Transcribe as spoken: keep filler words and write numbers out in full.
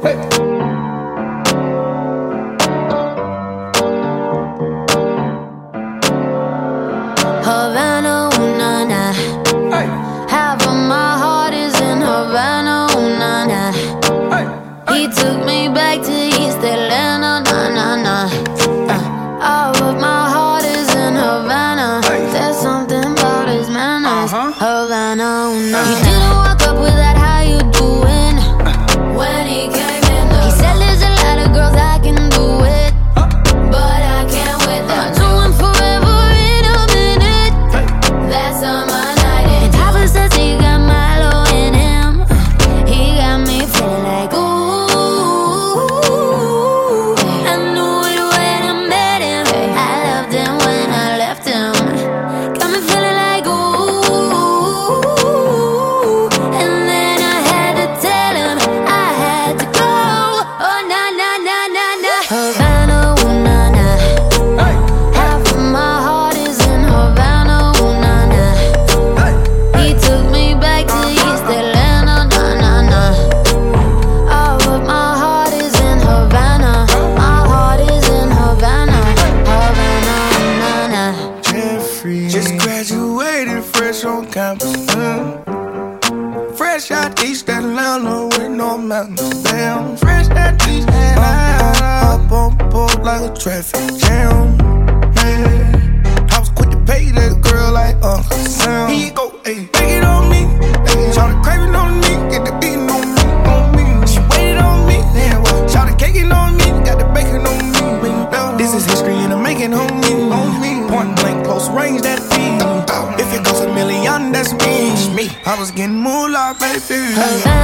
Hey. Havana, ooh, nah, nah. Hey. Half of my heart is in Havana, ooh, nah, nah. Hey. He took me back to East Atlanta, nah, nah, nah. Uh, all of my heart is in Havana. Hey. There's something about his manners. Uh-huh. Havana, ooh, nah, Uh-huh. He didn't walk up with that, how you doing? When he came in the He said there's a lot of girls I can do it, but I can't with them. I do him forever in a minute. That summer night, and Papa says he got Milo in him. He got me feeling like ooh. I knew it when I met him. I loved him when I left him. Got me feeling like ooh. And then I had to tell him I had to go. Oh na na na na na. Havana, ooh na na. Hey. Half of my heart is in Havana, ooh na na. Hey. He took me back to East Atlanta, nah, nah, nah. All of my heart is in Havana. My heart is in Havana. Havana, nah, nah. Jeffrey just graduated fresh on campus. mm. Fresh out East Atlanta with no mountains down. Fresh out East Atlanta, up on board like a traffic jam. Man, I was quick to pay that girl like Uncle Sam. He go, ayy, take it on me. Ayy, shout it craving on me, get the beating on me, on me. She waited on me, then what? Shout it caking on me, got the bacon on me. This is history and I'm making on me, on me. Point blank, close range, that feed. If it goes a million, that's me. I was getting moolah, baby. Havana,